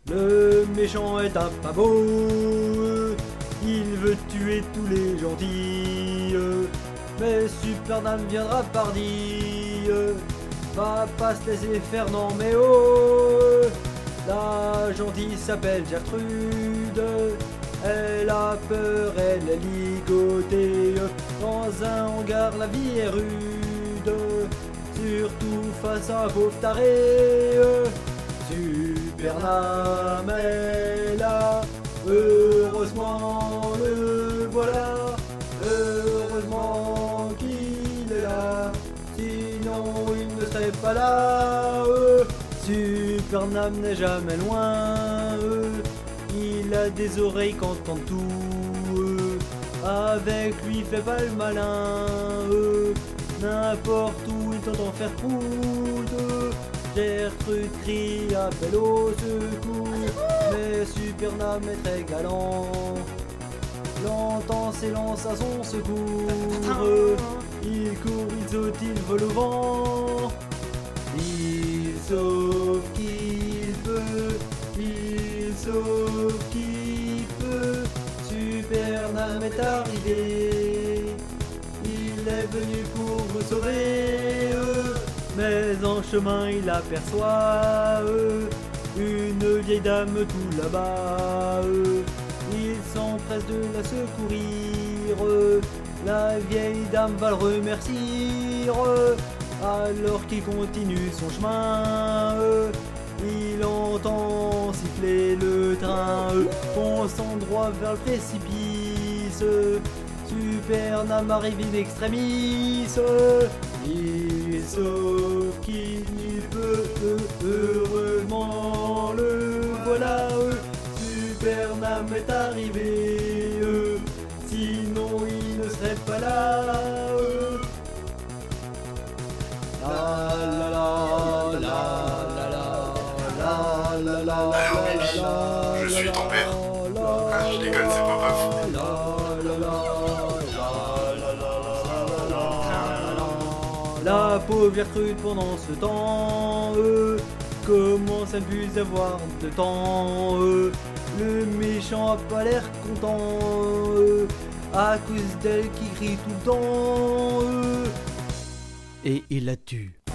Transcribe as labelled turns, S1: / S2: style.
S1: Le méchant est un pas beau, il veut tuer tous les gentils. Mais Supernam viendra pardi, va pas se laisser faire, non mais oh. La gentille s'appelle Gertrude, elle a peur, elle est ligotée. Dans un hangar la vie est rude, surtout face à un pauvre taré. Supernam est là, heureusement le voilà, heureusement qu'il est là, sinon il ne serait pas là. Supernam n'est jamais loin, il a des oreilles qui entendent tout, avec lui fait pas le malin, n'importe où il t'entend faire prout. Gertrude crie, appelle au secours, mais Supernam est très galant, l'entend s'élance à son secours. Il court, il saute, il vole au vent, il sauve qu'il peut, il sauve qu'il peut. Supernam est arrivé, il est venu pour me sauver, mais en chemin il aperçoit une vieille dame tout là-bas. Il s'empresse de la secourir, la vieille dame va le remercier. Alors qu'il continue son chemin, il entend siffler le train, fonçant droit vers le précipice. Supernam arrive in extremis, il sauve qui peut, heureusement le voilà. Supernam est arrivé, sinon il ne serait pas là.
S2: Je suis ton père. Ah, je déconne, c'est pas fou.
S1: La pauvre Gertrude pendant ce temps commence à ne plus avoir de temps. Le méchant a pas l'air content à cause d'elle qui crie tout le temps, et il la tue.